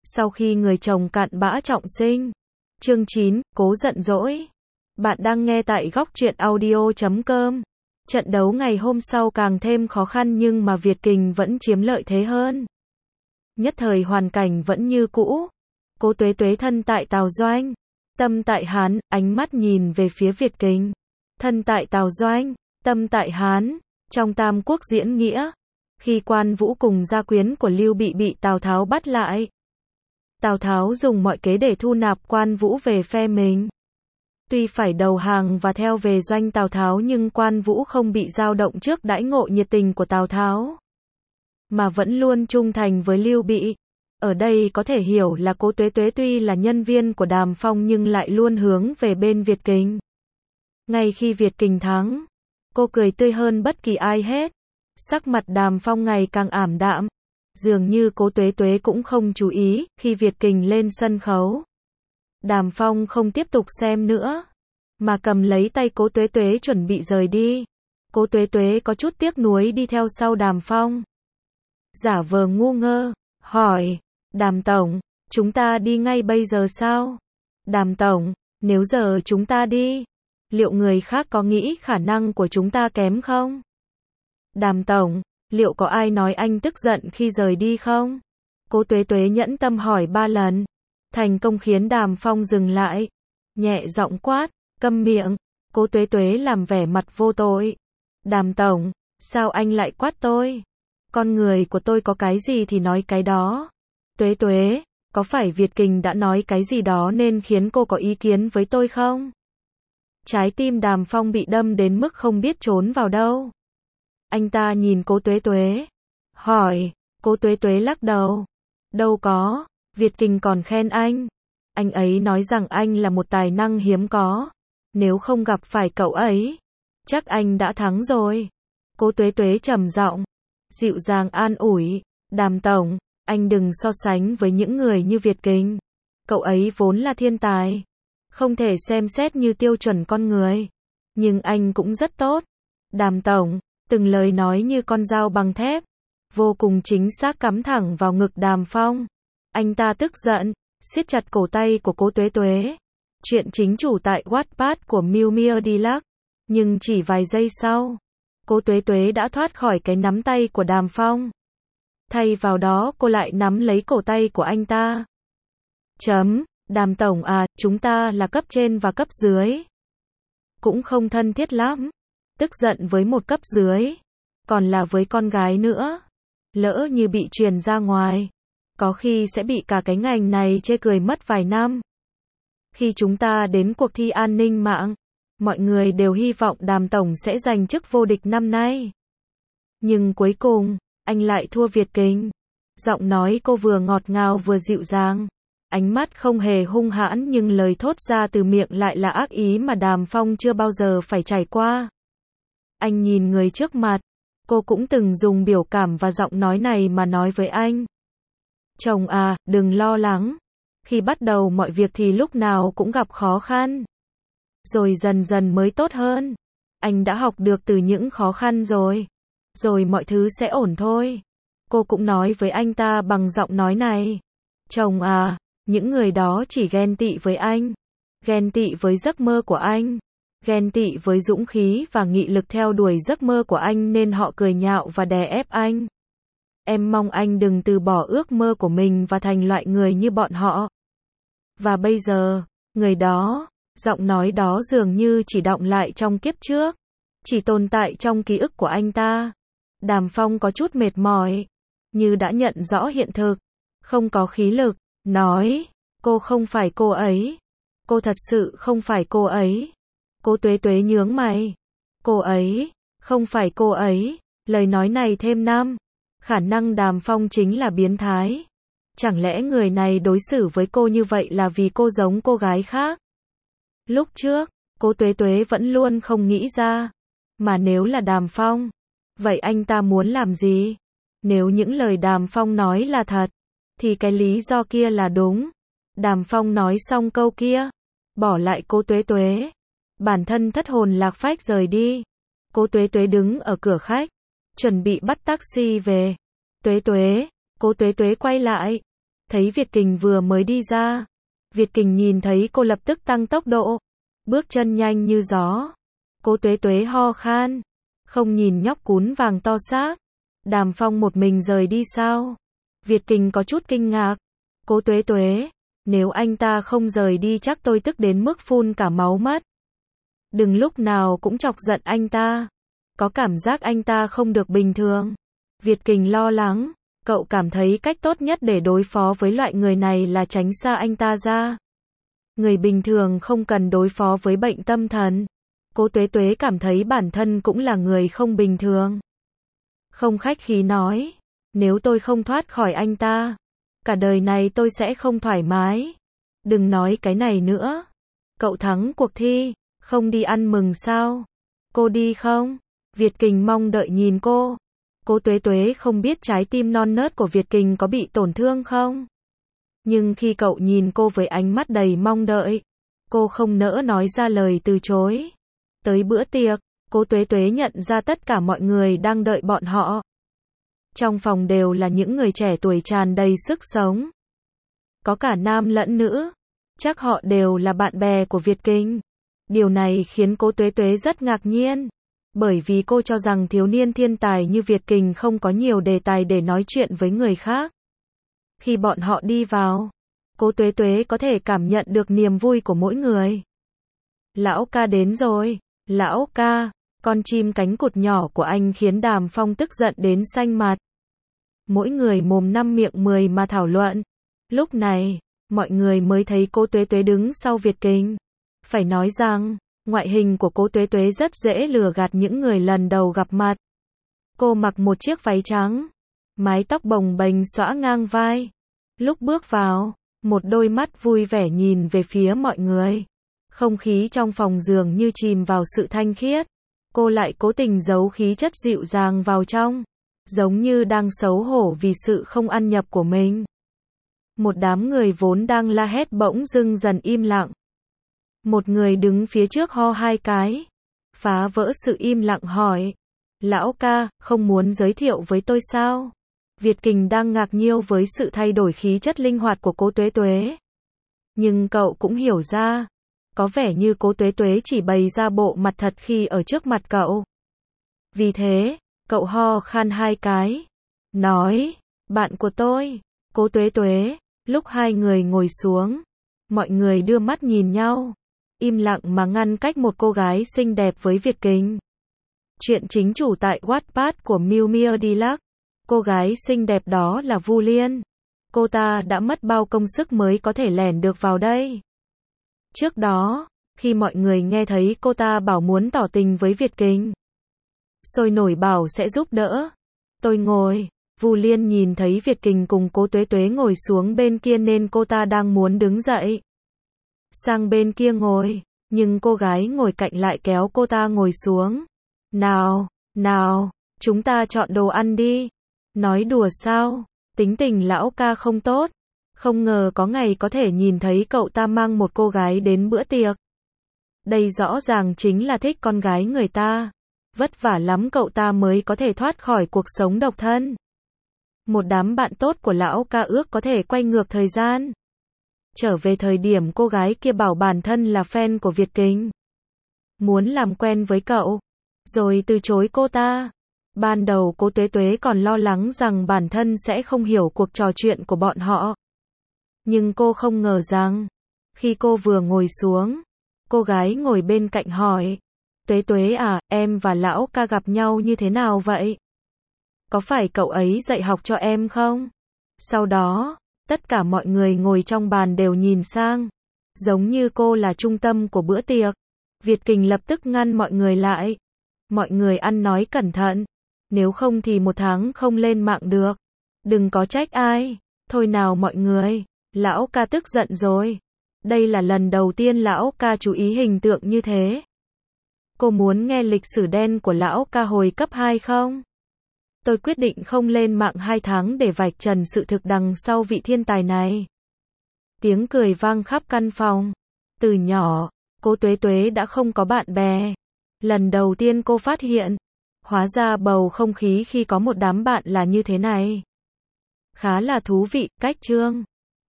Sau khi người chồng cặn bã trọng sinh. Chương 9, cố giận dỗi. Bạn đang nghe tại góc truyện audio.com. Trận đấu ngày hôm sau càng thêm khó khăn nhưng mà Việt Kình vẫn chiếm lợi thế hơn. Nhất thời hoàn cảnh vẫn như cũ. Cố Tuế Tuế thân tại Tào Doanh, tâm tại Hán, ánh mắt nhìn về phía Việt Kình. Thân tại Tào Doanh, tâm tại Hán, trong Tam Quốc diễn nghĩa. Khi Quan Vũ cùng gia quyến của Lưu bị Tào Tháo bắt lại. Tào Tháo dùng mọi kế để thu nạp Quan Vũ về phe mình. Tuy phải đầu hàng và theo về doanh Tào Tháo nhưng Quan Vũ không bị dao động trước đãi ngộ nhiệt tình của Tào Tháo, mà vẫn luôn trung thành với Lưu Bị. Ở đây có thể hiểu là Cố Tuế Tuế tuy là nhân viên của Đàm Phong nhưng lại luôn hướng về bên Việt Kình. Ngay khi Việt Kình thắng, cô cười tươi hơn bất kỳ ai hết. Sắc mặt Đàm Phong ngày càng ảm đạm. Dường như Cố Tuế Tuế cũng không chú ý, khi Việt Kình lên sân khấu. Đàm Phong không tiếp tục xem nữa, mà cầm lấy tay Cố Tuế Tuế chuẩn bị rời đi. Cố Tuế Tuế có chút tiếc nuối đi theo sau Đàm Phong. Giả vờ ngu ngơ, hỏi, Đàm Tổng, chúng ta đi ngay bây giờ sao? Đàm Tổng, nếu giờ chúng ta đi, liệu người khác có nghĩ khả năng của chúng ta kém không? Đàm Tổng, liệu có ai nói anh tức giận khi rời đi không? Cố Tuế Tuế nhẫn tâm hỏi 3 lần. Thành công khiến Đàm Phong dừng lại. Nhẹ giọng quát, câm miệng. Cố Tuế Tuế làm vẻ mặt vô tội. Đàm Tổng, sao anh lại quát tôi? Con người của tôi có cái gì thì nói cái đó. Tuế Tuế, có phải Việt Kình đã nói cái gì đó nên khiến cô có ý kiến với tôi không? Trái tim Đàm Phong bị đâm đến mức không biết trốn vào đâu. Anh ta nhìn Cố Tuế Tuế, hỏi. Cố Tuế Tuế lắc đầu. Đâu có, Việt Kình còn khen anh. Anh ấy nói rằng anh là một tài năng hiếm có. Nếu không gặp phải cậu ấy, chắc anh đã thắng rồi. Cố Tuế Tuế trầm giọng, dịu dàng an ủi. Đàm Tổng, anh đừng so sánh với những người như Việt Kình. Cậu ấy vốn là thiên tài, không thể xem xét như tiêu chuẩn con người. Nhưng anh cũng rất tốt. Đàm Tổng, từng lời nói như con dao bằng thép, vô cùng chính xác cắm thẳng vào ngực Đàm Phong. Anh ta tức giận, siết chặt cổ tay của Cố Tuế Tuế. Chuyện chính chủ tại Wattpad của Miu Miu Deluxe. Nhưng chỉ vài giây sau, Cố Tuế Tuế đã thoát khỏi cái nắm tay của Đàm Phong. Thay vào đó cô lại nắm lấy cổ tay của anh ta. Đàm Tổng à, chúng ta là cấp trên và cấp dưới. Cũng không thân thiết lắm. Tức giận với một cấp dưới, còn là với con gái nữa. Lỡ như bị truyền ra ngoài, có khi sẽ bị cả cái ngành này chê cười mất vài năm. Khi chúng ta đến cuộc thi an ninh mạng, mọi người đều hy vọng Đàm Tổng sẽ giành chức vô địch năm nay. Nhưng cuối cùng, anh lại thua Việt Kình. Giọng nói cô vừa ngọt ngào vừa dịu dàng. Ánh mắt không hề hung hãn nhưng lời thốt ra từ miệng lại là ác ý mà Đàm Phong chưa bao giờ phải trải qua. Anh nhìn người trước mặt, cô cũng từng dùng biểu cảm và giọng nói này mà nói với anh. Chồng à, đừng lo lắng. Khi bắt đầu mọi việc thì lúc nào cũng gặp khó khăn. Rồi dần dần mới tốt hơn. Anh đã học được từ những khó khăn rồi. Rồi mọi thứ sẽ ổn thôi. Cô cũng nói với anh ta bằng giọng nói này. Chồng à, những người đó chỉ ghen tị với anh. Ghen tị với giấc mơ của anh. Ghen tị với dũng khí và nghị lực theo đuổi giấc mơ của anh nên họ cười nhạo và đè ép anh. Em mong anh đừng từ bỏ ước mơ của mình và thành loại người như bọn họ. Và bây giờ, người đó, giọng nói đó dường như chỉ đọng lại trong kiếp trước, chỉ tồn tại trong ký ức của anh ta. Đàm Phong có chút mệt mỏi, như đã nhận rõ hiện thực, không có khí lực, nói, cô không phải cô ấy. Cô thật sự không phải cô ấy. Cố Tuế Tuế nhướng mày. Cô ấy, không phải cô ấy. Lời nói này thêm năm. Khả năng Đàm Phong chính là biến thái. Chẳng lẽ người này đối xử với cô như vậy là vì cô giống cô gái khác? Lúc trước, Cố Tuế Tuế vẫn luôn không nghĩ ra. Mà nếu là Đàm Phong, vậy anh ta muốn làm gì? Nếu những lời Đàm Phong nói là thật, thì cái lý do kia là đúng. Đàm Phong nói xong câu kia, bỏ lại Cố Tuế Tuế. Bản thân thất hồn lạc phách rời đi. Cố Tuế Tuế đứng ở cửa khách, chuẩn bị bắt taxi về. Tuế Tuế, Cố Tuế Tuế quay lại. thấy Việt Kình vừa mới đi ra. Việt Kình nhìn thấy cô lập tức tăng tốc độ, bước chân nhanh như gió. Cố Tuế Tuế ho khan, không nhìn nhóc cún vàng to xác. Đàm Phong một mình rời đi sao? Việt Kình có chút kinh ngạc. Cố Tuế Tuế, nếu anh ta không rời đi chắc tôi tức đến mức phun cả máu mất. Đừng lúc nào cũng chọc giận anh ta. Có cảm giác anh ta không được bình thường. Việt Kình lo lắng. Cậu cảm thấy cách tốt nhất để đối phó với loại người này là tránh xa anh ta ra. Người bình thường không cần đối phó với bệnh tâm thần. Cố Tuế Tuế cảm thấy bản thân cũng là người không bình thường. Không khách khí nói, nếu tôi không thoát khỏi anh ta, cả đời này tôi sẽ không thoải mái. Đừng nói cái này nữa. Cậu thắng cuộc thi, không đi ăn mừng sao? Cô đi không? Việt Kình mong đợi nhìn cô. Cố Tuế Tuế không biết trái tim non nớt của Việt Kình có bị tổn thương không? Nhưng khi cậu nhìn cô với ánh mắt đầy mong đợi, cô không nỡ nói ra lời từ chối. Tới bữa tiệc, Cố Tuế Tuế nhận ra tất cả mọi người đang đợi bọn họ. Trong phòng đều là những người trẻ tuổi tràn đầy sức sống. Có cả nam lẫn nữ. Chắc họ đều là bạn bè của Việt Kình. Điều này khiến Cố Tuế Tuế rất ngạc nhiên. Bởi vì cô cho rằng thiếu niên thiên tài như Việt Kình không có nhiều đề tài để nói chuyện với người khác. Khi bọn họ đi vào, Cố Tuế Tuế có thể cảm nhận được niềm vui của mỗi người. Lão ca đến rồi. Lão ca, con chim cánh cụt nhỏ của anh khiến Đàm Phong tức giận đến xanh mặt. Mỗi người mồm năm miệng 10 mà thảo luận. Lúc này, mọi người mới thấy Cố Tuế Tuế đứng sau Việt Kình. Phải nói rằng, ngoại hình của Cố Tuế Tuế rất dễ lừa gạt những người lần đầu gặp mặt. Cô mặc một chiếc váy trắng, mái tóc bồng bềnh xõa ngang vai. Lúc bước vào, một đôi mắt vui vẻ nhìn về phía mọi người. Không khí trong phòng dường như chìm vào sự thanh khiết. Cô lại cố tình giấu khí chất dịu dàng vào trong, giống như đang xấu hổ vì sự không ăn nhập của mình. Một đám người vốn đang la hét bỗng dưng dần im lặng. Một người đứng phía trước ho 2 cái, phá vỡ sự im lặng hỏi. Lão ca, không muốn giới thiệu với tôi sao? Việt Kình đang ngạc nhiên với sự thay đổi khí chất linh hoạt của Cố Tuế Tuế. Nhưng cậu cũng hiểu ra, có vẻ như Cố Tuế Tuế chỉ bày ra bộ mặt thật khi ở trước mặt cậu. Vì thế, cậu ho khan 2 cái, nói, bạn của tôi, Cố Tuế Tuế. Lúc hai người ngồi xuống, mọi người đưa mắt nhìn nhau, im lặng mà ngăn cách một cô gái xinh đẹp với Việt Kình. Chuyện chính chủ tại Wattpad của Miu Miu Deluxe. Cô gái xinh đẹp đó là Vu Liên. Cô ta đã mất bao công sức mới có thể lẻn được vào đây. Trước đó, khi mọi người nghe thấy cô ta bảo muốn tỏ tình với Việt Kình, sôi nổi bảo sẽ giúp đỡ. Tôi ngồi. Vu Liên nhìn thấy Việt Kình cùng Cố Tuế Tuế ngồi xuống bên kia nên cô ta đang muốn đứng dậy sang bên kia ngồi, nhưng cô gái ngồi cạnh lại kéo cô ta ngồi xuống. Nào, nào, chúng ta chọn đồ ăn đi. Nói đùa sao? Tính tình lão ca không tốt. Không ngờ có ngày có thể nhìn thấy cậu ta mang một cô gái đến bữa tiệc. Đây rõ ràng chính là thích con gái người ta. Vất vả lắm cậu ta mới có thể thoát khỏi cuộc sống độc thân. Một đám bạn tốt của lão ca ước có thể quay ngược thời gian, trở về thời điểm cô gái kia bảo bản thân là fan của Việt Kình, muốn làm quen với cậu, rồi từ chối cô ta. Ban đầu Cố Tuế Tuế còn lo lắng rằng bản thân sẽ không hiểu cuộc trò chuyện của bọn họ. Nhưng cô không ngờ rằng, khi cô vừa ngồi xuống, cô gái ngồi bên cạnh hỏi, Tuế Tuế à, em và lão ca gặp nhau như thế nào vậy? Có phải cậu ấy dạy học cho em không? Sau đó, tất cả mọi người ngồi trong bàn đều nhìn sang, giống như cô là trung tâm của bữa tiệc. Việt Kình lập tức ngăn mọi người lại. Mọi người ăn nói cẩn thận, nếu không thì 1 tháng không lên mạng được. Đừng có trách ai. Thôi nào mọi người, lão ca tức giận rồi. Đây là lần đầu tiên lão ca chú ý hình tượng như thế. Cô muốn nghe lịch sử đen của lão ca hồi cấp 2 không? Tôi quyết định không lên mạng 2 tháng để vạch trần sự thực đằng sau vị thiên tài này. Tiếng cười vang khắp căn phòng. Từ nhỏ, Cố Tuế Tuế đã không có bạn bè. Lần đầu tiên cô phát hiện, hóa ra bầu không khí khi có một đám bạn là như thế này. Khá là thú vị. Cách chương